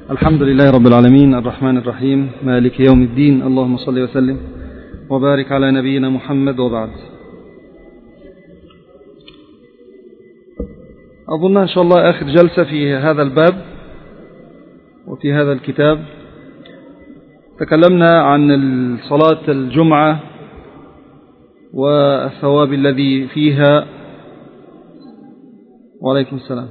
الحمد لله رب العالمين الرحمن الرحيم مالك يوم الدين، اللهم صل وسلم وبارك على نبينا محمد. وبعد، أظن إن شاء الله آخر جلسة في هذا الباب وفي هذا الكتاب. تكلمنا عن صلاة الجمعة والثواب الذي فيها. وعليكم السلام.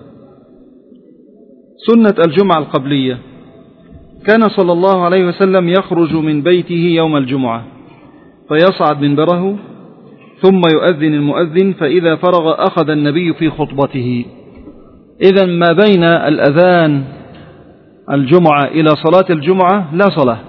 سنة الجمعة القبلية: كان صلى الله عليه وسلم يخرج من بيته يوم الجمعة فيصعد منبره ثم يؤذن المؤذن، فإذا فرغ أخذ النبي في خطبته. إذن ما بين الأذان الجمعة إلى صلاة الجمعة لا صلاة،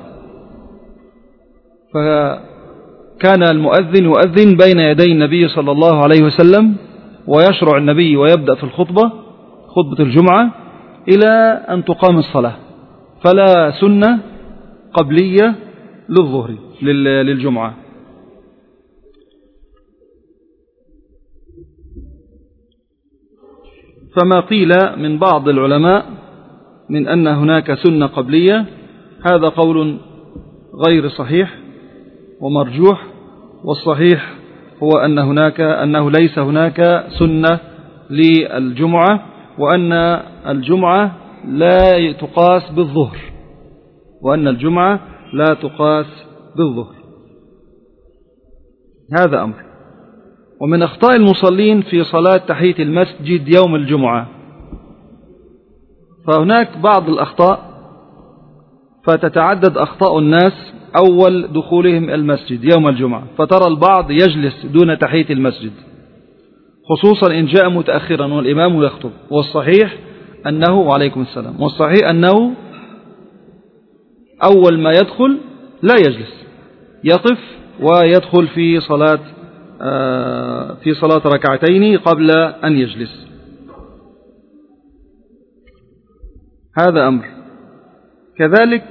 فكان المؤذن يؤذن بين يدي النبي صلى الله عليه وسلم، ويشرع النبي ويبدأ في الخطبة، خطبة الجمعة، إلى أن تقام الصلاة. فلا سنة قبلية للظهر للجمعة. فما قيل من بعض العلماء من أن هناك سنة قبلية، هذا قول غير صحيح ومرجوح، والصحيح هو أنه ليس هناك سنة للجمعة، وأن الجمعة لا تقاس بالظهر، هذا أمر. ومن أخطاء المصلين في صلاة تحية المسجد يوم الجمعة، فهناك بعض الأخطاء فتتعدد أخطاء الناس أول دخولهم المسجد يوم الجمعة، فترى البعض يجلس دون تحية المسجد، خصوصا إن جاء متأخرا والإمام يخطب. والصحيح أنه وعليكم السلام والصحيح أنه أول ما يدخل لا يجلس، يقف ويدخل في صلاة ركعتين قبل أن يجلس. هذا أمر. كذلك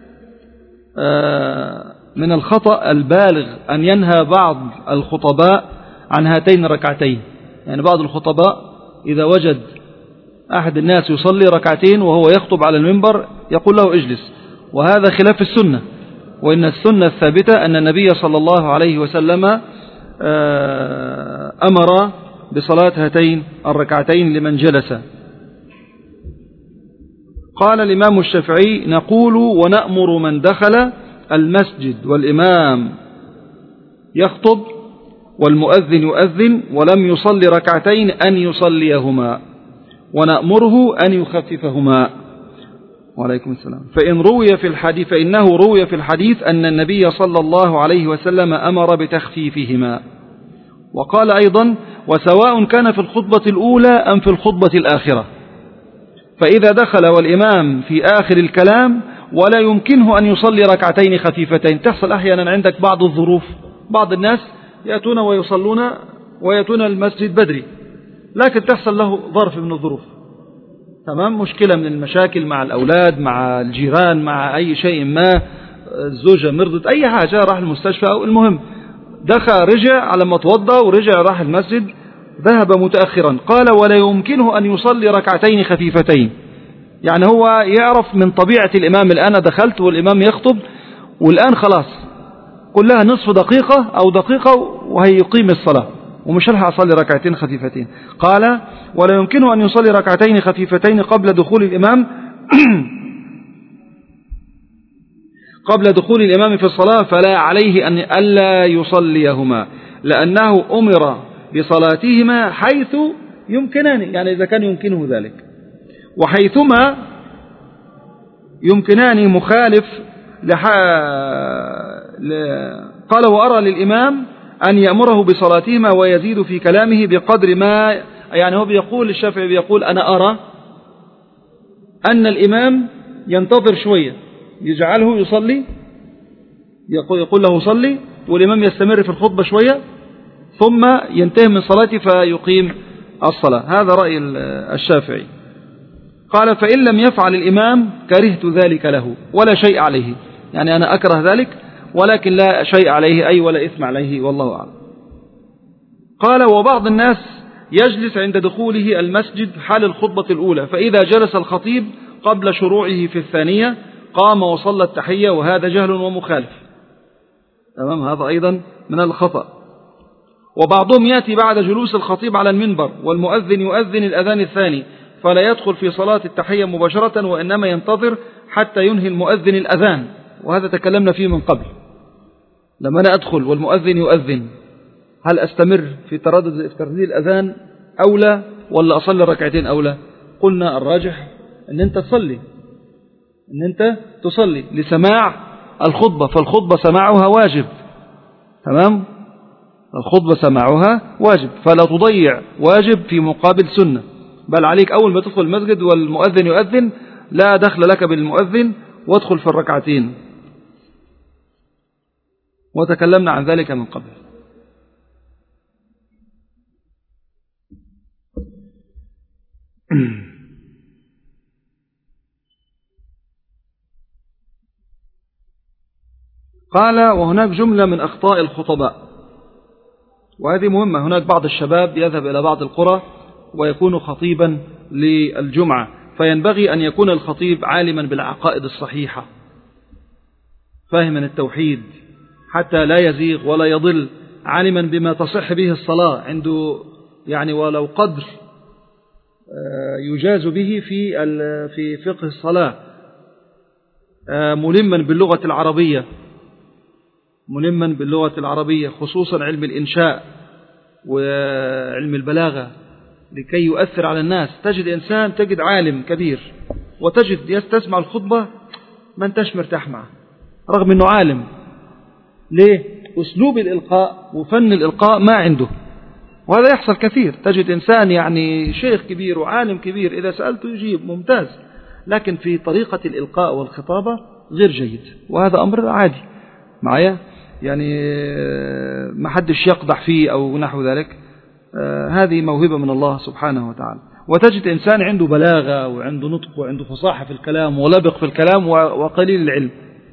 من الخطأ البالغ أن ينهى بعض الخطباء عن هاتين الركعتين. يعني بعض الخطباء إذا وجد أحد الناس يصلي ركعتين وهو يخطب على المنبر يقول له اجلس، وهذا خلاف السنة. وإن السنة الثابتة أن النبي صلى الله عليه وسلم أمر بصلاة هاتين الركعتين لمن جلس. قال الإمام الشافعي: نقول ونأمر من دخل المسجد والإمام يخطب والمؤذن يؤذن ولم يصلي ركعتين أن يصليهما، ونأمره أن يخففهما. وعليكم السلام. فإنه روي في الحديث أن النبي صلى الله عليه وسلم أمر بتخفيفهما. وقال أيضا: وسواء كان في الخطبة الأولى أم في الخطبة الآخرة، فإذا دخل والإمام في آخر الكلام ولا يمكنه أن يصلي ركعتين خفيفتين. تحصل أحيانا عندك بعض الظروف، بعض الناس يأتون ويأتون المسجد بدري، لكن تحصل له ظرف من الظروف، تمام، مشكلة من المشاكل مع الأولاد، مع الجيران، مع أي شيء ما، الزوجة مرضت، أي حاجة، راح المستشفى، أو المهم دخل رجع على ما توضى ورجع راح المسجد، ذهب متأخرا. قال: ولا يمكنه أن يصلي ركعتين خفيفتين. يعني هو يعرف من طبيعة الإمام، الآن دخلت والإمام يخطب والآن خلاص قل لها نصف دقيقة أو دقيقة وهي يقيم الصلاة ومش هلحق أصلي ركعتين خفيفتين. قال: ولا يمكنه أن يصلي ركعتين خفيفتين قبل دخول الإمام في الصلاة، فلا عليه أن ألا يصليهما، لأنه أمر بصلاتهما حيث يمكنان، يعني إذا كان يمكنه ذلك، وحيثما يمكنان مخالف قال: وأرى للإمام أن يأمره بصلاتهما ويزيد في كلامه بقدر ما، يعني هو بيقول، الشافعي بيقول: أنا أرى أن الإمام ينتظر شوية، يجعله يصلي، يقول له صلي، والإمام يستمر في الخطبة شوية ثم ينتهي من صلاته فيقيم الصلاة. هذا رأي الشافعي. قال: فإن لم يفعل الإمام كرهت ذلك له ولا شيء عليه، يعني أنا أكره ذلك ولكن لا شيء عليه، أي ولا إثم عليه، والله أعلم. قال: وبعض الناس يجلس عند دخوله المسجد حال الخطبة الأولى، فإذا جلس الخطيب قبل شروعه في الثانية قام وصلى التحية، وهذا جهل ومخالف. تمام، هذا أيضا من الخطأ. وبعضهم يأتي بعد جلوس الخطيب على المنبر والمؤذن يؤذن الأذان الثاني، فلا يدخل في صلاة التحية مباشرة، وإنما ينتظر حتى ينهي المؤذن الأذان، وهذا تكلمنا فيه من قبل. لما أنا أدخل والمؤذن يؤذن، هل أستمر في تردد الأذان أولى ولا أصلي ركعتين أولى؟ قلنا الراجح أن أنت تصلي لسماع الخطبة، فالخطبة سماعها واجب. تمام، الخطبة سماعها واجب، فلا تضيع واجب في مقابل سنة، بل عليك أول ما تدخل المسجد والمؤذن يؤذن لا دخل لك بالمؤذن، وادخل في الركعتين، وتكلمنا عن ذلك من قبل. قال: وهناك جملة من أخطاء الخطباء، وهذه مهمة. هناك بعض الشباب يذهب إلى بعض القرى ويكون خطيبا للجمعة، فينبغي أن يكون الخطيب عالما بالعقائد الصحيحة، فاهما التوحيد حتى لا يزيغ ولا يضل، عالما بما تصح به الصلاة، عنده يعني ولو قدر يجاز به في فقه الصلاة، ملما باللغة العربية، خصوصا علم الإنشاء وعلم البلاغة، لكي يؤثر على الناس. تجد عالم كبير، وتجد يستسمع الخطبة ما انتش مرتاح معه رغم أنه عالم. ليه؟ أسلوب الإلقاء وفن الإلقاء ما عنده، وهذا يحصل كثير. تجد إنسان يعني شيخ كبير وعالم كبير، إذا سألته يجيب ممتاز، لكن في طريقة الإلقاء والخطابة غير جيد، وهذا أمر عادي معايا، يعني ما حدش يقدح فيه أو نحو ذلك. هذه موهبة من الله سبحانه وتعالى. وتجد إنسان عنده بلاغة وعنده نطق وعنده فصاحة في الكلام ولبق في الكلام وقليل العلم.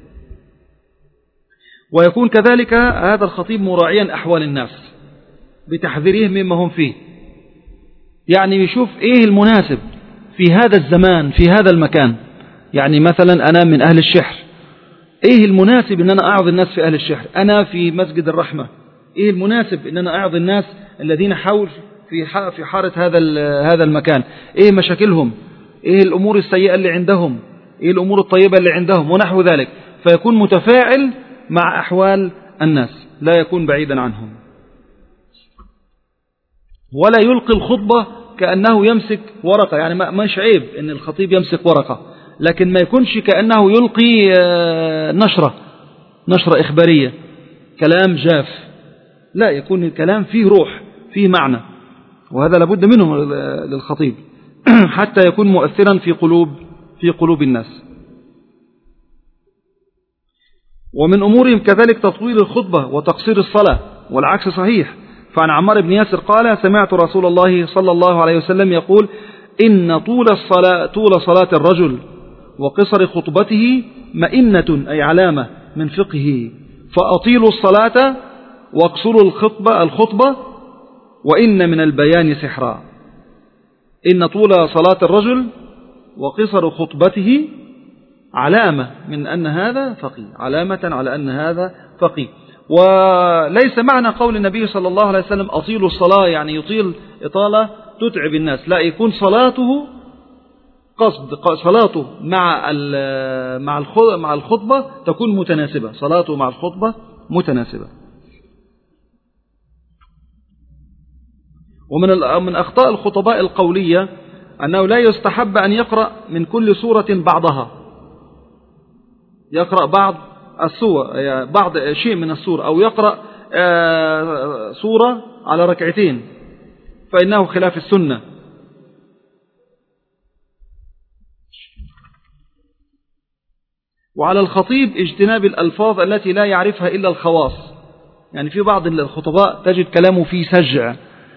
ويكون كذلك هذا الخطيب مراعيا أحوال الناس بتحذيرهم مما هم فيه، يعني يشوف إيه المناسب في هذا الزمان في هذا المكان. يعني مثلا أنا من أهل الشحر، إيه المناسب أن أنا أعظ الناس في أهل الشحر؟ أنا في مسجد الرحمة، إيه المناسب أن أنا أعظ الناس الذين حول في حارة هذا المكان؟ إيه مشاكلهم؟ إيه الأمور السيئة اللي عندهم؟ إيه الأمور الطيبة اللي عندهم؟ ونحو ذلك. فيكون متفاعل مع أحوال الناس، لا يكون بعيدا عنهم. ولا يلقي الخطبة كأنه يمسك ورقة، يعني مش عيب أن الخطيب يمسك ورقة، لكن ما يكونش كأنه يلقي نشرة إخبارية، كلام جاف، لا، يكون الكلام فيه روح فيه معنى، وهذا لابد منه للخطيب حتى يكون مؤثرا في قلوب الناس. ومن أمورهم كذلك تطويل الخطبة وتقصير الصلاة، والعكس صحيح. فعن عمار بن ياسر قال: سمعت رسول الله صلى الله عليه وسلم يقول: إن طول صلاة الرجل وقصر خطبته مئنة، أي علامة من فقهه، فأطيلوا الصلاة واقصروا الخطبة وإن من البيان سحرا. إن طول صلاة الرجل وقصر خطبته علامة من أن هذا فقيه، علامة على أن هذا فقيه. وليس معنى قول النبي صلى الله عليه وسلم أطيلوا الصلاة يعني يطيل إطالة تتعب الناس، لا، يكون صلاته صلاته مع الخطبة تكون متناسبة، صلاته مع الخطبة متناسبة. ومن أخطاء الخطباء القولية أنه لا يستحب أن يقرأ من كل سورة بعضها، يقرأ بعض شيء من السورة، أو يقرأ سورة على ركعتين، فإنه خلاف السنة. وعلى الخطيب اجتناب الألفاظ التي لا يعرفها إلا الخواص. يعني في بعض الخطباء تجد كلامه فيه سجع،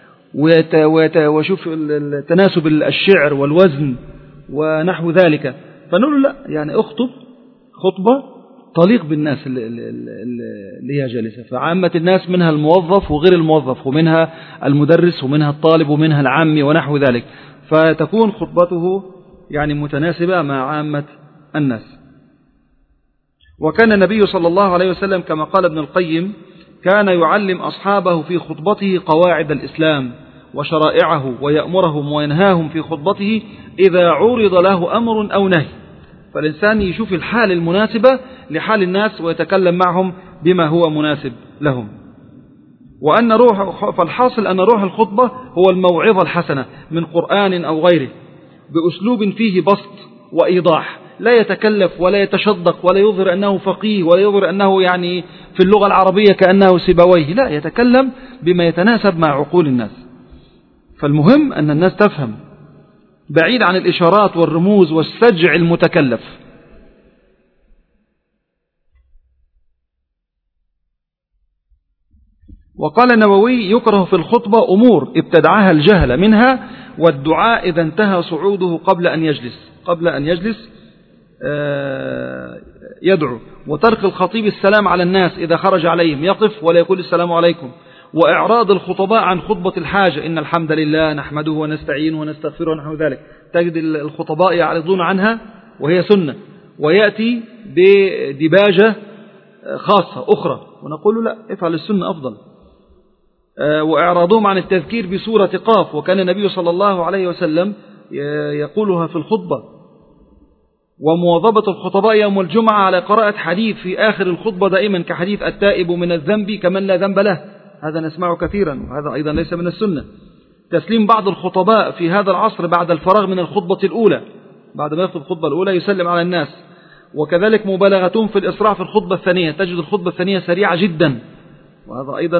وشوف تناسب الشعر والوزن ونحو ذلك، فنقول لا، يعني اخطب خطبة تليق بالناس اللي هي جالسة. فعامة الناس منها الموظف وغير الموظف، ومنها المدرس ومنها الطالب ومنها العامي ونحو ذلك، فتكون خطبته يعني متناسبة مع عامة الناس. وكان النبي صلى الله عليه وسلم كما قال ابن القيم كان يعلم أصحابه في خطبته قواعد الإسلام وشرائعه، ويأمرهم وينهاهم في خطبته إذا عرض له أمر أو نهي، فالإنسان يشوف الحال المناسبة لحال الناس ويتكلم معهم بما هو مناسب لهم. فالحاصل أن روح الخطبة هو الموعظة الحسنة من قرآن أو غيره، بأسلوب فيه بسط وإيضاح، لا يتكلف ولا يتشدق ولا يظهر أنه فقيه ولا يظهر أنه يعني في اللغة العربية كأنه سيبويه، لا، يتكلم بما يتناسب مع عقول الناس. فالمهم أن الناس تفهم، بعيد عن الإشارات والرموز والسجع المتكلف. وقال النووي يكره في الخطبة أمور ابتدعها الجهل منها والدعاء إذا انتهى صعوده قبل أن يجلس يدعو، وترك الخطيب السلام على الناس إذا خرج عليهم، يقف ولا يقول السلام عليكم، وإعراض الخطباء عن خطبة الحاجة، إن الحمد لله نحمده ونستعينه ونستغفره ونحو ذلك، تجد الخطباء يعرضون عنها وهي سنة، ويأتي بدباجة خاصة أخرى، ونقول لا، افعل السنة أفضل. وإعراضهم عن التذكير بسورة قاف، وكان النبي صلى الله عليه وسلم يقولها في الخطبة. ومواظبة الخطباء يوم الجمعة على قراءة حديث في آخر الخطبة دائما، كحديث التائب من الذنب كمن لا ذنب له، هذا نسمعه كثيرا، وهذا أيضا ليس من السنة. تسليم بعض الخطباء في هذا العصر بعد الفراغ من الخطبة الأولى، بعد ما يخطب الخطبة الأولى يسلم على الناس. وكذلك مبالغتهم في الإسراع في الخطبة الثانية، تجد الخطبة الثانية سريعة جدا، وهذا أيضا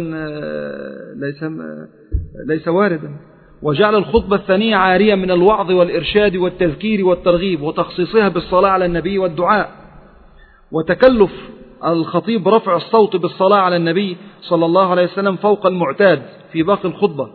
ليس واردا. وجعل الخطبة الثانية عارية من الوعظ والإرشاد والتذكير والترغيب، وتخصيصها بالصلاة على النبي والدعاء. وتكلف الخطيب رفع الصوت بالصلاة على النبي صلى الله عليه وسلم فوق المعتاد في باقي الخطبة.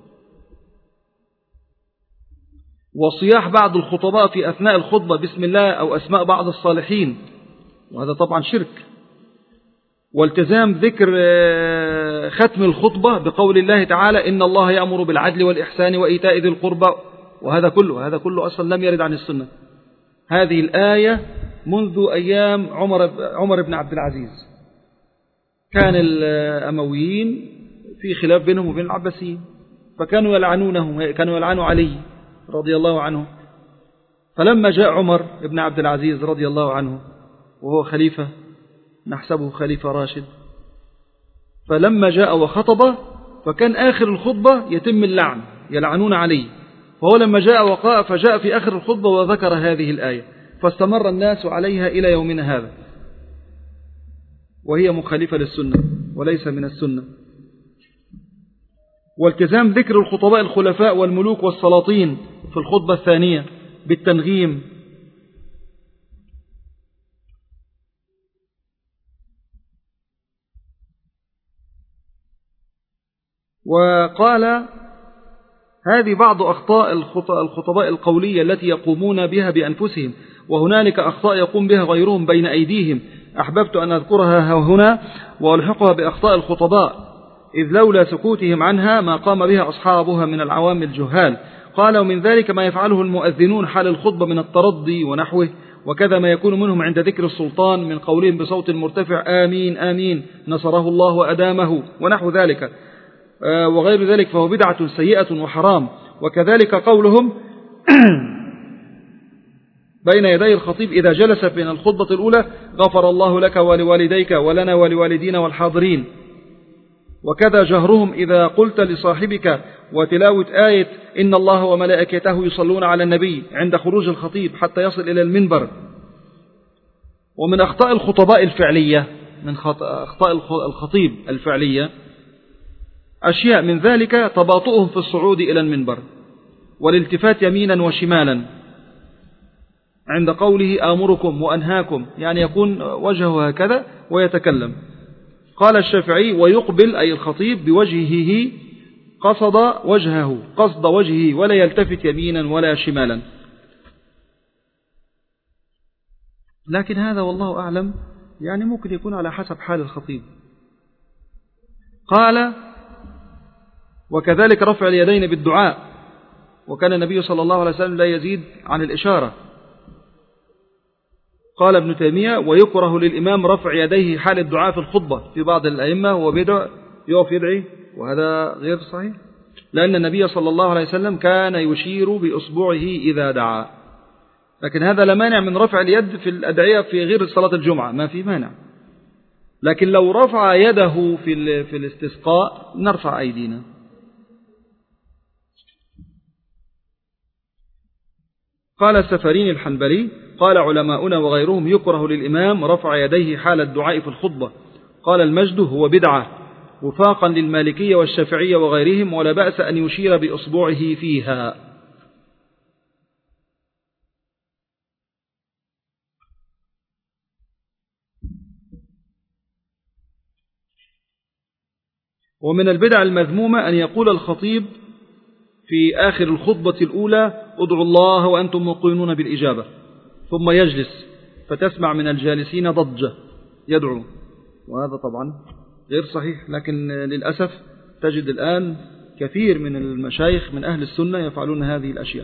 وصياح بعض الخطباء في أثناء الخطبة بسم الله أو أسماء بعض الصالحين، وهذا طبعا شرك. والتزام ذكر ختم الخطبة بقول الله تعالى إن الله يأمر بالعدل والإحسان وإيتاء ذي القربى، وهذا كله أصلا لم يرد عن السنة. هذه الآية منذ أيام عمر بن عبد العزيز، كان الأمويين في خلاف بينهم وبين العباسيين، فكانوا يلعنونه، كانوا يلعنوا علي رضي الله عنه. فلما جاء عمر بن عبد العزيز رضي الله عنه وهو خليفة، نحسبه خليفة راشد، فلما جاء وخطب فكان آخر الخطبة يتم اللعن، يلعنون عليه، فهو لما جاء وقاء فجاء في آخر الخطبة وذكر هذه الآية، فاستمر الناس عليها إلى يومنا هذا، وهي مخالفة للسنة وليس من السنة. والتزام ذكر الخطباء الخلفاء والملوك والسلاطين في الخطبة الثانية بالتنغيم. وقال هذه بعض أخطاء الخطباء القولية التي يقومون بها بأنفسهم، وهنالك أخطاء يقوم بها غيرهم بين أيديهم، أحببت أن أذكرها هنا وألحقها بأخطاء الخطباء، إذ لولا سكوتهم عنها ما قام بها أصحابها من العوام الجهال. قال ومن ذلك ما يفعله المؤذنون حال الخطبة من الترضي ونحوه، وكذا ما يكون منهم عند ذكر السلطان من قولهم بصوت مرتفع آمين آمين نصره الله وأدامه ونحو ذلك وغير ذلك، فهو بدعة سيئة وحرام. وكذلك قولهم بين يدي الخطيب إذا جلس بين الخطبة الأولى غفر الله لك ولوالديك ولنا ولوالدينا والحاضرين. وكذا جهرهم إذا قلت لصاحبك وتلاوة آية إن الله وملائكته يصلون على النبي عند خروج الخطيب حتى يصل إلى المنبر. ومن أخطاء الخطباء الفعلية، من أخطاء الخطيب الفعلية أشياء من ذلك تباطؤهم في الصعود إلى المنبر، والالتفات يمينا وشمالا عند قوله آمركم وأنهاكم، يعني يكون وجهه هكذا ويتكلم. قال الشافعي ويقبل أي الخطيب بوجهه قصد وجهه ولا يلتفت يمينا ولا شمالا. لكن هذا والله أعلم يعني ممكن يكون على حسب حال الخطيب. قال وكذلك رفع اليدين بالدعاء، وكان النبي صلى الله عليه وسلم لا يزيد عن الإشارة. قال ابن تيمية: ويكره للإمام رفع يديه حال الدعاء في الخطبة. في بعض الأئمة هو بدع يقف يدعي، وهذا غير صحيح، لأن النبي صلى الله عليه وسلم كان يشير بأصبعه إذا دعا. لكن هذا لا مانع من رفع اليد في الأدعية في غير صلاة الجمعة، ما في مانع. لكن لو رفع يده في الاستسقاء نرفع أيدينا. قال السفرين الحنبلي: قال علماؤنا وغيرهم: يكره للإمام رفع يديه حال الدعاء في الخطبة. قال المجد: هو بدعة، وفاقا للمالكية والشافعية وغيرهم، ولا بأس أن يشير بأصبعه فيها. ومن البدع المذمومة أن يقول الخطيب في آخر الخطبة الأولى: ادعوا الله وأنتم موقنون بالإجابة، ثم يجلس فتسمع من الجالسين ضجة يدعو، وهذا طبعا غير صحيح. لكن للأسف تجد الآن كثير من المشايخ من أهل السنة يفعلون هذه الأشياء.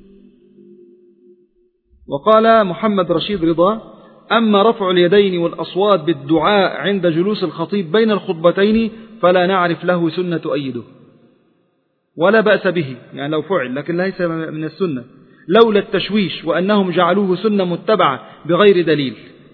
وقال محمد رشيد رضا: أما رفع اليدين والأصوات بالدعاء عند جلوس الخطيب بين الخطبتين فلا نعرف له سنة تؤيده، ولا بأس به، يعني لو فعل، لكن ليس من السنة، لولا التشويش وأنهم جعلوه سنة متبعة بغير دليل.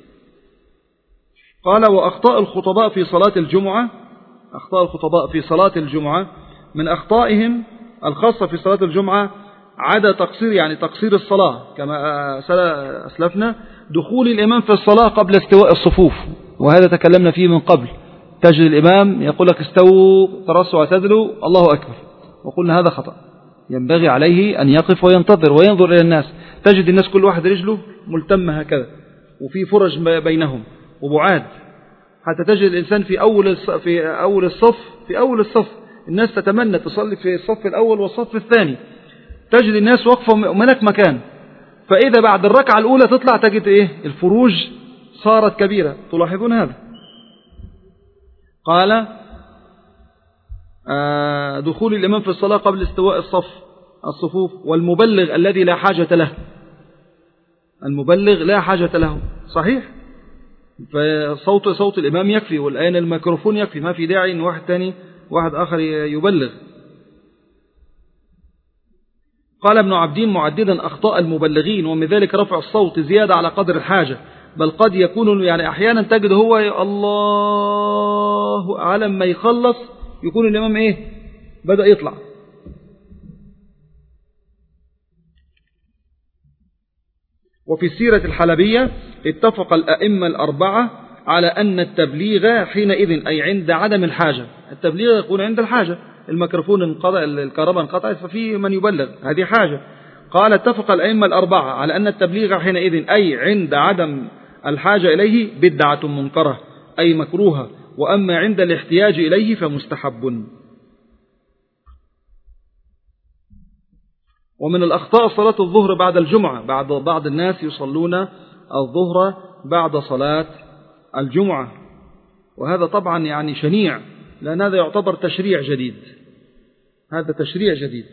قال: وأخطاء الخطباء في صلاة الجمعة، أخطاء الخطباء في صلاة الجمعة من أخطائهم الخاصة في صلاة الجمعة عدا تقصير، يعني تقصير الصلاة كما أسلفنا، دخول الإمام في الصلاة قبل استواء الصفوف، وهذا تكلمنا فيه من قبل. تجد الإمام يقول لك: استووا ترصوا واعتدلوا، الله أكبر، وقلنا هذا خطأ، ينبغي عليه أن يقف وينتظر وينظر إلى الناس. تجد الناس كل واحد رجله ملتمة هكذا، وفي فرج بينهم وبعاد، حتى تجد الإنسان في أول الصف الناس تتمنى تصلي في الصف الأول والصف الثاني، تجد الناس وقفة ملك مكان، فإذا بعد الركعة الأولى تطلع تجد الفروج صارت كبيرة. تلاحظون هذا؟ قال: دخول الإمام في الصلاة قبل استواء الصفوف، والمبلغ الذي لا حاجة له، المبلغ لا حاجة له، صحيح، فصوت الإمام يكفي، والآن الميكروفون يكفي، ما في داعي أن واحد آخر يبلغ. قال ابن عبدين معددا أخطاء المبلغين، ومن ذلك رفع الصوت زيادة على قدر الحاجة، بل قد يكون يعني أحيانا تجد هو الله أعلم ما يخلص يكون الإمام بدأ يطلع. وفي السيرة الحلبية اتفق الأئمة الأربعة على أن التبليغ حينئذ أي عند عدم الحاجة، التبليغ يكون عند الحاجة، الميكروفون انقطع، الكهرباء انقطعت، ففي من يبلغ، هذه حاجة. قال: اتفق الأئمة الأربعة على أن التبليغ حينئذ أي عند عدم الحاجة إليه بدعة منكرة أي مكروهة، وأما عند الاحتياج إليه فمستحب. ومن الأخطاء صلاة الظهر بعد الجمعة، بعض الناس يصلون الظهر بعد صلاة الجمعة، وهذا طبعا يعني شنيع، لأن هذا يعتبر تشريع جديد، هذا تشريع جديد.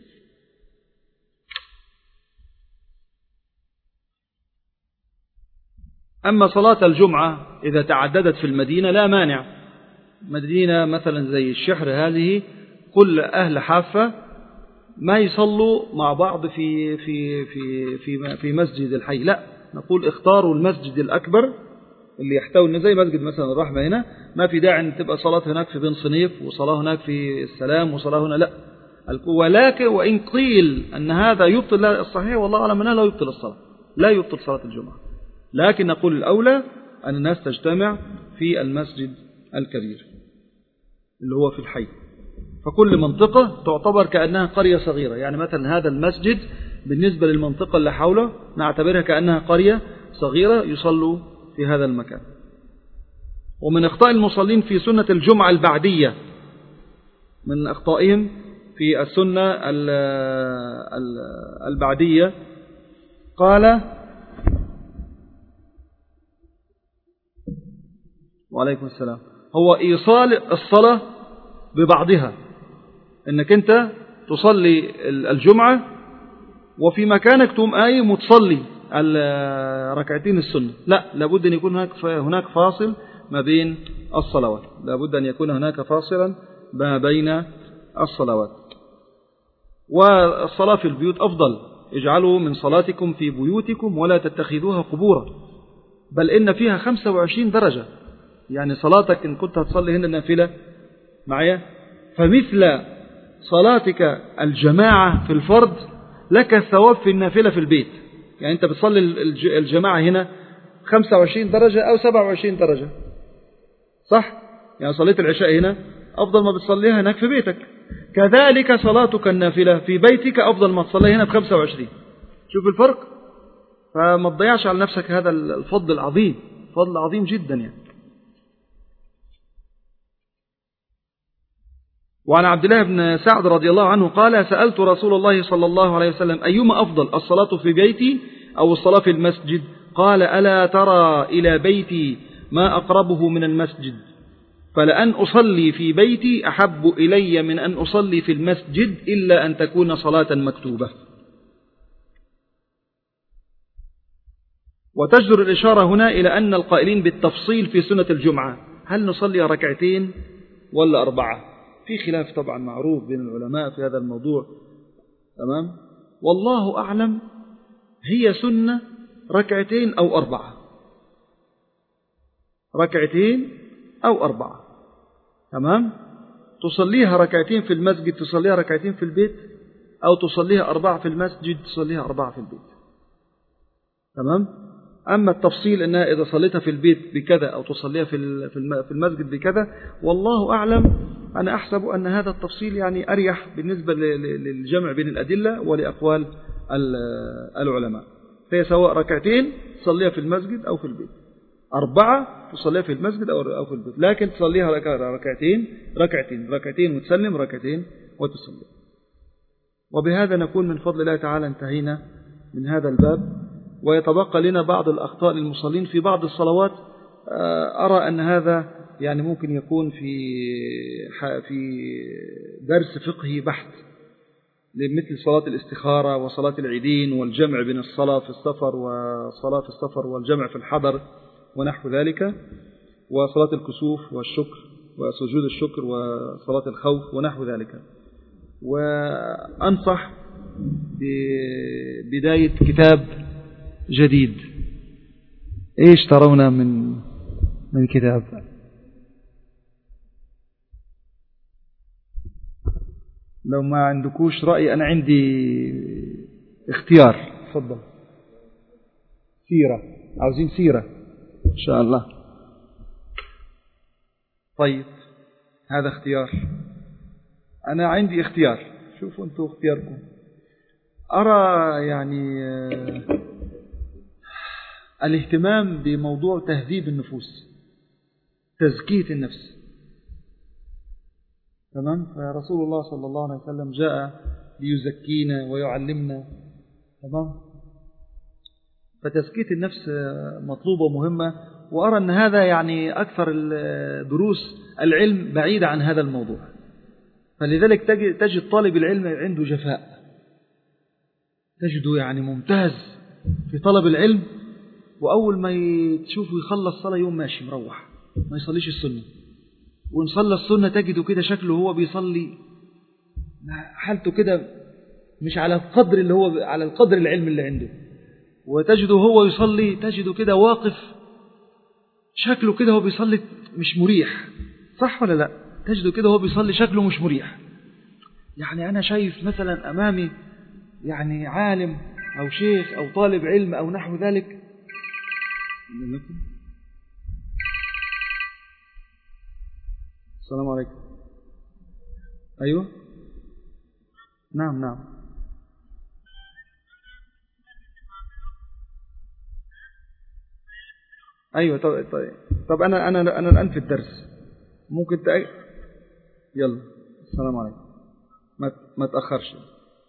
أما صلاة الجمعة إذا تعددت في المدينة لا مانع، مدينة مثلا زي الشحر هذه كل أهل حافة ما يصلوا مع بعض في مسجد الحي، لا، نقول اختاروا المسجد الأكبر اللي يحتوي، زي مسجد مثلا الرحمة هنا، ما في داعي أن تبقى صلاة هناك في بن صنيف وصلاة هناك في السلام وصلاة هنا، لا. ولكن وإن قيل أن هذا يبطل الصحيح، والله أعلم أنه لا يبطل الصلاة، لا يبطل صلاة الجمعة، لكن نقول الأولى أن الناس تجتمع في المسجد الكبير اللي هو في الحي، فكل منطقة تعتبر كأنها قرية صغيرة، يعني مثلا هذا المسجد بالنسبة للمنطقة اللي حوله نعتبرها كأنها قرية صغيرة يصلوا في هذا المكان. ومن أخطاء المصلين في سنة الجمعة البعدية، من أخطائهم في السنة البعدية، قال: وعليكم السلام، هو إيصال الصلاة ببعضها، إنك أنت تصلي الجمعة وفي مكانك تقوم قايم وتصلي ركعتين السنة. لا، لابد أن يكون هناك فاصل ما بين الصلوات، لابد أن يكون هناك فاصلا ما بين الصلوات. والصلاة في البيوت أفضل. اجعلوا من صلاتكم في بيوتكم ولا تتخذوها قبورا، بل إن فيها 25 درجة. يعني صلاتك إن كنت هتصلي هنا النافلة معايا فمثل صلاتك الجماعة في الفرض لك الثواب في النافلة في البيت. يعني أنت بتصلي الجماعة هنا 25 درجة أو 27 درجة، صح؟ يعني صليت العشاء هنا أفضل ما بتصليها هناك في بيتك. كذلك صلاتك النافلة في بيتك أفضل ما تصليها هنا ب25. شوف الفرق. فما تضيعش على نفسك هذا الفضل العظيم، فضل عظيم جدا يعني. وعن عبد الله بن سعد رضي الله عنه قال: سألت رسول الله صلى الله عليه وسلم: أيما أفضل، الصلاة في بيتي أو الصلاة في المسجد؟ قال: ألا ترى إلى بيتي ما أقربه من المسجد، فلأن أصلي في بيتي أحب إلي من أن أصلي في المسجد إلا أن تكون صلاة مكتوبة. وتجدر الإشارة هنا إلى أن القائلين بالتفصيل في سنة الجمعة هل نصلي ركعتين ولا 4؟ في خلاف طبعا معروف بين العلماء في هذا الموضوع، تمام؟ والله أعلم هي سنة ركعتين أو 4، ركعتين أو 4، تمام؟ تصليها ركعتين في المسجد، تصليها ركعتين في البيت، أو تصليها 4 في المسجد، تصليها 4 في البيت، تمام؟ أما التفصيل أنها إذا صليتها في البيت بكذا أو تصليها في المسجد بكذا، والله أعلم. أنا أحسب أن هذا التفصيل يعني أريح بالنسبة للجمع بين الأدلة ولأقوال العلماء. فهي سواء ركعتين تصليها في المسجد أو في البيت، 4 تصليها في المسجد أو في البيت، لكن تصليها ركعتين وتسلم، ركعتين وتسلم. وبهذا نكون من فضل الله تعالى انتهينا من هذا الباب. ويتبقى لنا بعض الأخطاء للمصلين في بعض الصلوات. أرى أن هذا يعني ممكن يكون في درس فقهي بحت، مثل صلاة الاستخارة وصلاة العيدين والجمع بين الصلاة في السفر والصلاة في السفر والجمع في الحضر ونحو ذلك، وصلاة الكسوف والشكر وسجود الشكر وصلاة الخوف ونحو ذلك. وأنصح ببداية كتاب جديد. ايش ترون من كتاب؟ لو ما عندكوش رأي أنا عندي اختيار. تفضل. سيرة، عاوزين سيرة إن شاء الله. طيب هذا اختيار، أنا عندي اختيار، شوفوا أنتوا اختياركم. أرى يعني الاهتمام بموضوع تهذيب النفوس، تزكية النفس، تمام؟ فرسول الله صلى الله عليه وسلم جاء ليزكينا ويعلمنا، تمام؟ فتزكية النفس مطلوبة ومهمة. وأرى أن هذا يعني أكثر دروس العلم بعيدة عن هذا الموضوع. فلذلك تجد طالب العلم عنده جفاء، تجده يعني ممتاز في طلب العلم، وأول ما تشوفه يخلص صلاة يوم ماشي مروح، ما يصليش السنة. وإن صلى السنة تجده كده شكله هو بيصلي حالته كده مش على القدر اللي هو على القدر العلم اللي عنده. وتجده هو يصلي تجده كده واقف شكله كده هو بيصلي مش مريح، صح ولا لا؟ تجده كده هو بيصلي شكله مش مريح. يعني أنا شايف مثلا أمامي يعني عالم أو شيخ أو طالب علم أو نحو ذلك. السلام عليكم. أيوة نعم. أيوة طب أنا الآن في الدرس، ممكن يلا السلام عليكم، ما تأخرش.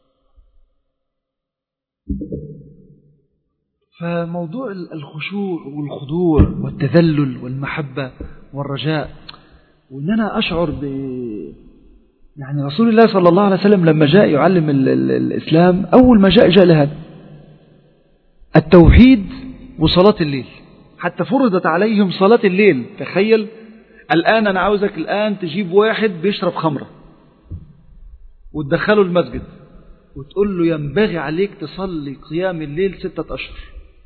فموضوع الخشوع والخضوع والتذلل والمحبة والرجاء، وإن أنا أشعر يعني رسول الله صلى الله عليه وسلم لما جاء يعلم الإسلام، أول ما جاء لهذا التوحيد وصلاة الليل، حتى فرضت عليهم صلاة الليل. تخيل الآن أنا عاوزك الآن تجيب واحد بيشرب خمرة وتدخله المسجد وتقول له ينبغي عليك تصلي قيام الليل 6 أشهر،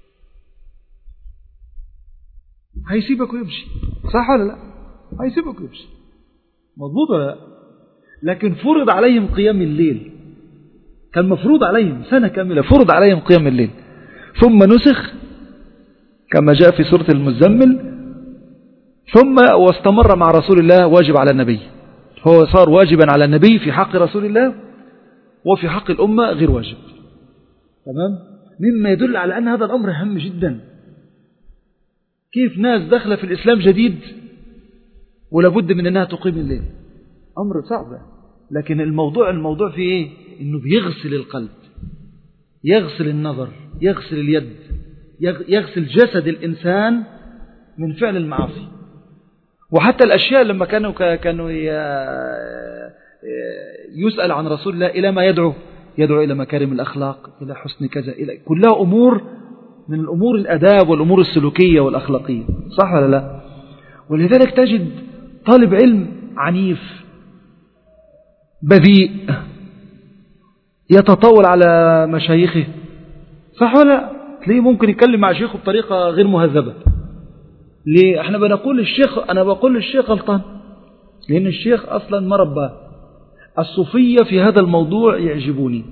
هيسيبك ويمشي، صح ولا لا؟ هيسيبك ويمشي، مضبوط ولا لا؟ لكن فرض عليهم قيام الليل، كان مفروض عليهم سنة كاملة، فرض عليهم قيام الليل، ثم نسخ كما جاء في سورة المزمل، ثم واستمر مع رسول الله واجب على النبي، هو صار واجبا على النبي في حق رسول الله، وفي حق الأمة غير واجب. تمام؟ مما يدل على أن هذا الأمر هام جدا. كيف ناس داخلة في الإسلام جديد ولابد من أنها تقيم الليل، أمر صعب. لكن الموضوع في إيه؟ إنه بيغسل القلب، يغسل النظر، يغسل اليد، يغسل جسد الإنسان من فعل المعاصي. وحتى الأشياء لما كانوا يسأل عن رسول الله إلى ما يدعو إلى مكارم الأخلاق، إلى حسن كذا، كلها أمور من الأمور الأداب والأمور السلوكية والأخلاقية، صح ولا لا؟ ولذلك تجد طالب علم عنيف بذيء يتطاول على مشايخه، صح ولا لا؟ تلاقيه ممكن يتكلم مع شيخه بطريقة غير مهذبة. ليه؟ احنا أنا بقول للشيخ غلطان، لأن الشيخ أصلا ما رباه. الصوفية في هذا الموضوع يعجبوني.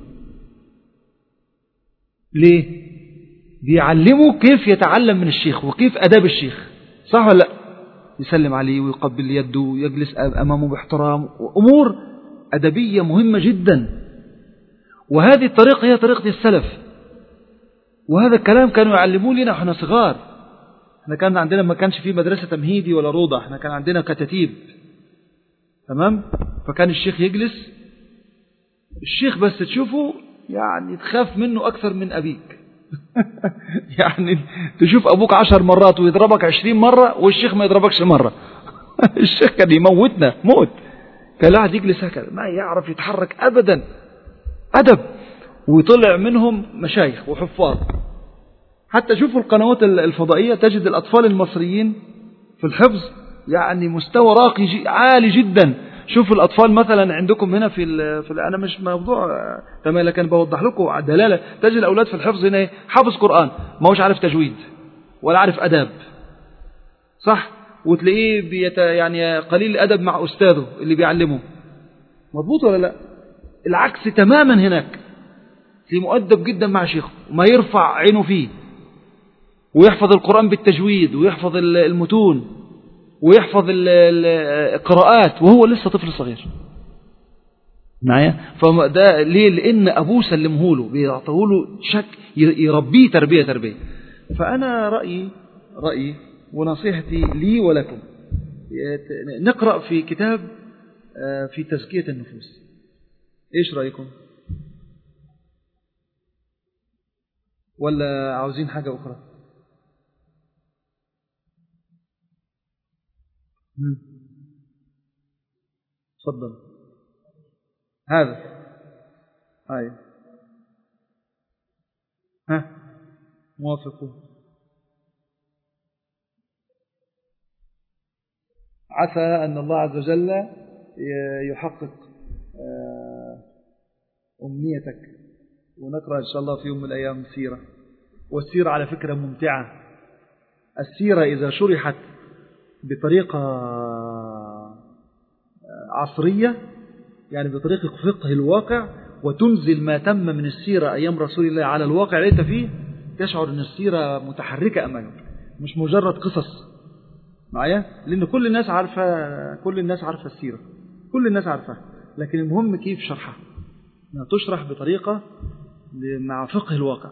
ليه؟ بيعلموا كيف يتعلم من الشيخ وكيف أداب الشيخ، صح ولا لا؟ يسلم عليه ويقبل يده ويجلس أمامه باحترام، وأمور أدبية مهمة جدا. وهذه الطريقة هي طريقة السلف، وهذا الكلام كانوا يعلمون لنا احنا صغار. احنا كان عندنا ما كانش في مدرسة تمهيدي ولا روضة، احنا كان عندنا كتاتيب. تمام؟ فكان الشيخ يجلس، الشيخ بس تشوفه يعني تخاف منه أكثر من أبيك. يعني تشوف أبوك 10 مرات ويضربك 20 مرة، والشيخ ما يضربكش مرة. الشيخ كان يموتنا موت، كان لا يجلس هكذا ما يعرف يتحرك أبدا، أدب. ويطلع منهم مشايخ وحفاظ. حتى شوفوا القنوات الفضائية تجد الأطفال المصريين في الحفظ يعني مستوى راقي عالي جدا. شوفوا الأطفال مثلا عندكم هنا في أنا مش موضوع تمام، لكن بوضح لكم على الدلالة. تجد الأولاد في الحفظ هنا حافظ قرآن ما هوش عارف تجويد ولا عارف أداب، صح؟ وتلاقيه يعني قليل الأدب مع أستاذه اللي بيعلمه، مضبوط ولا لا؟ العكس تماما هناك، تلاقيه مؤدب جدا مع شيخه وما يرفع عينه فيه، ويحفظ القرآن بالتجويد ويحفظ المتون ويحفظ القراءات وهو لسه طفل صغير معايا. فده ليه؟ لأن أبوه سلمه له، بيعطيه له يربيه تربية. فأنا رأيي ونصيحتي لي ولكم نقرأ في كتاب في تزكية النفوس. إيش رأيكم؟ ولا عاوزين حاجة أخرى؟ تفضل. هذا هاي موافقون. عسى أن الله عز وجل يحقق أمنيتك، ونقرأ إن شاء الله في يوم من الأيام سيرة. والسيرة على فكرة ممتعة. السيرة إذا شرحت بطريقة عصرية، يعني بطريقة فقه الواقع، وتنزل ما تم من السيرة أيام رسول الله على الواقع اللي أنت فيه، تشعر أن السيرة متحركة أمامك، مش مجرد قصص معايا. لأن كل الناس عارفة السيرة، كل الناس عارفة، لكن المهم كيف شرحها، تشرح بطريقة مع فقه الواقع.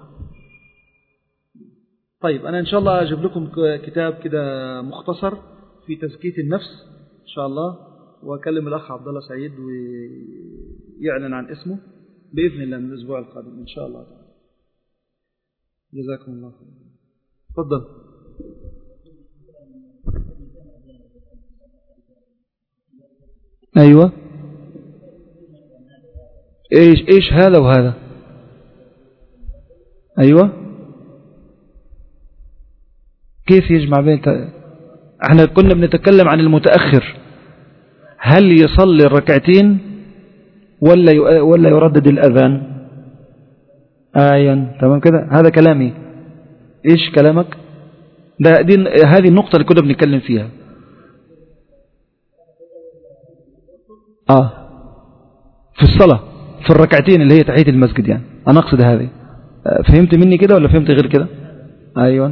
طيب أنا إن شاء الله أجيب لكم كتاب كده مختصر في تزكية النفس إن شاء الله، وأكلم الأخ عبد الله سعيد ويعلن عن اسمه بإذن الله من الأسبوع القادم إن شاء الله. جزاكم الله خير. تفضل. أيوة. إيش هذا وهذا؟ أيوة، كيف يجمع بين احنا كنا بنتكلم عن المتأخر، هل يصلي الركعتين ولا يردد الأذان؟ تمام كده، هذا كلامي. ايش كلامك؟ هذه النقطة اللي كنا بنتكلم فيها. في الصلاة، في الركعتين اللي هي تحية المسجد، يعني أنا أقصد هذه. فهمت مني كده ولا فهمت غير كده؟ أيوة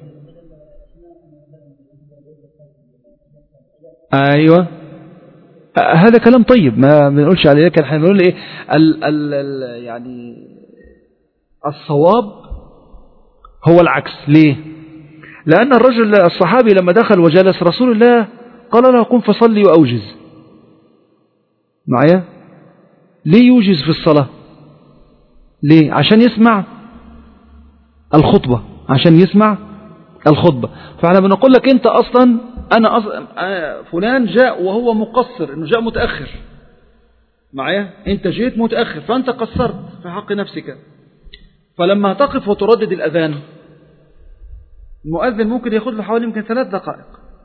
أيوة، هذا كلام طيب، ما بنقولش عليه، لكن احنا بنقول ايه يعني الصواب هو العكس. ليه؟ لأن الرجل الصحابي لما دخل وجلس رسول الله قال له قم فصلي وأوجز معايا. ليه يوجز في الصلاة؟ ليه؟ عشان يسمع الخطبة، عشان يسمع الخطبة. فاحنا بنقول لك انت اصلا فلان جاء وهو مقصر، انه جاء متأخر معايا، انت جيت متأخر فانت قصرت في حق نفسك. فلما تقف وتردد الأذان، المؤذن ممكن ياخد له حوالي يمكن 3 دقائق،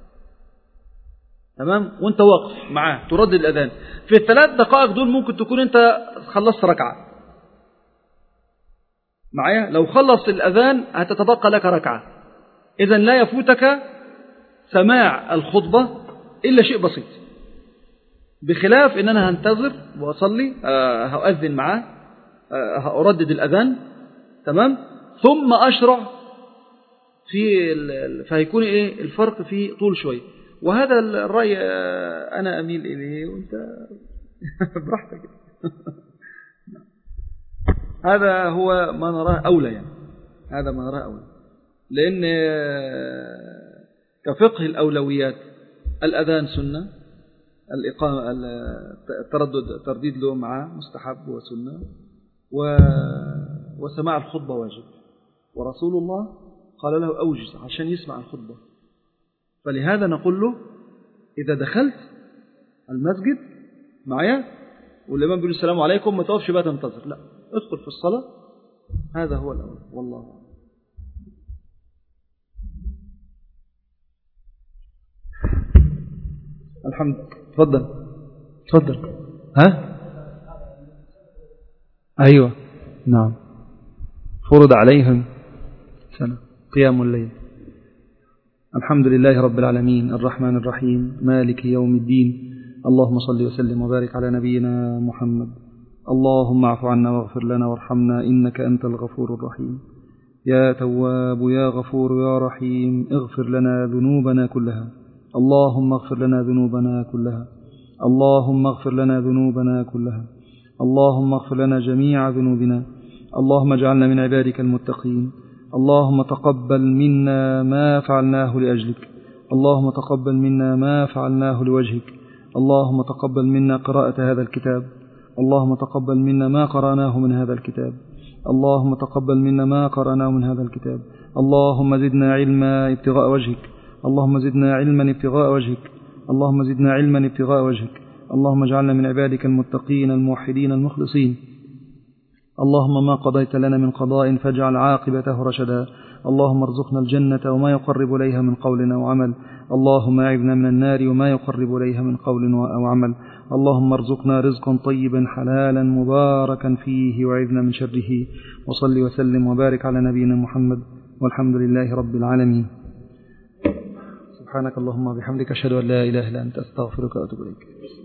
تمام، وانت واقف معاه تردد الأذان. في ال3 دقائق دول ممكن تكون انت خلصت ركعة معايا. لو خلص الأذان هتتبقى لك ركعة، إذن لا يفوتك سماع الخطبة إلا شيء بسيط، بخلاف إن أنا هنتظر وأصلي، هأذن معاه، هأردد الأذان، تمام، ثم أشرع فهيكون إيه الفرق في طول شوي. وهذا الرأي أنا أميل إليه، وأنت براحتك. هذا هو ما نراه أولى، يعني هذا ما نراه أولى، لأن كفقه الأولويات الأذان سنة، الإقامة الترديد له معه مستحب وسنة، وسماع الخطبة واجب، ورسول الله قال له أوجز عشان يسمع الخطبة. فلهذا نقول له إذا دخلت المسجد معايا والإمام بيقول السلام عليكم، ما تقفش بقى تنتظر، لا، ادخل في الصلاة، هذا هو الأول. والله الحمد. تفضل تفضل. أيوة نعم، فرض عليهم سنة قيام الليل. الحمد لله رب العالمين الرحمن الرحيم مالك يوم الدين. اللهم صل وسلم وبارك على نبينا محمد. اللهم اعف عنا واغفر لنا وارحمنا إنك أنت الغفور الرحيم. يا تواب يا غفور يا رحيم، اغفر لنا ذنوبنا كلها. اللهم اغفر لنا ذنوبنا كلها. اللهم اغفر لنا ذنوبنا كلها. اللهم اغفر لنا جميع ذنوبنا. اللهم اجعلنا من عبادك المتقين. اللهم تقبل منا ما فعلناه لأجلك. اللهم تقبل منا ما فعلناه لوجهك. اللهم تقبل منا قراءة هذا الكتاب. اللهم تقبل منا ما قرأناه من هذا الكتاب. اللهم تقبل منا ما قرأناه من هذا الكتاب. اللهم زدنا علما ابتغاء وجهك. اللهم زدنا علما ابتغاء وجهك. اللهم زدنا علما ابتغاء وجهك. اللهم اجعلنا من عبادك المتقين الموحدين المخلصين. اللهم ما قضيت لنا من قضاء فاجعل عاقبته رشدا. اللهم ارزقنا الجنة وما يقرب إليها من قول أو عمل. اللهم أعذنا من النار وما يقرب إليها من قول أو عمل. اللهم ارزقنا رزقا طيبا حلالا مباركا فيه وعذنا من شره. وصل وسلم وبارك على نبينا محمد، والحمد لله رب العالمين. سبحانك اللهم وبحمدك أشهد أن لا إله إلا أنت أستغفرك وأتوب إليك.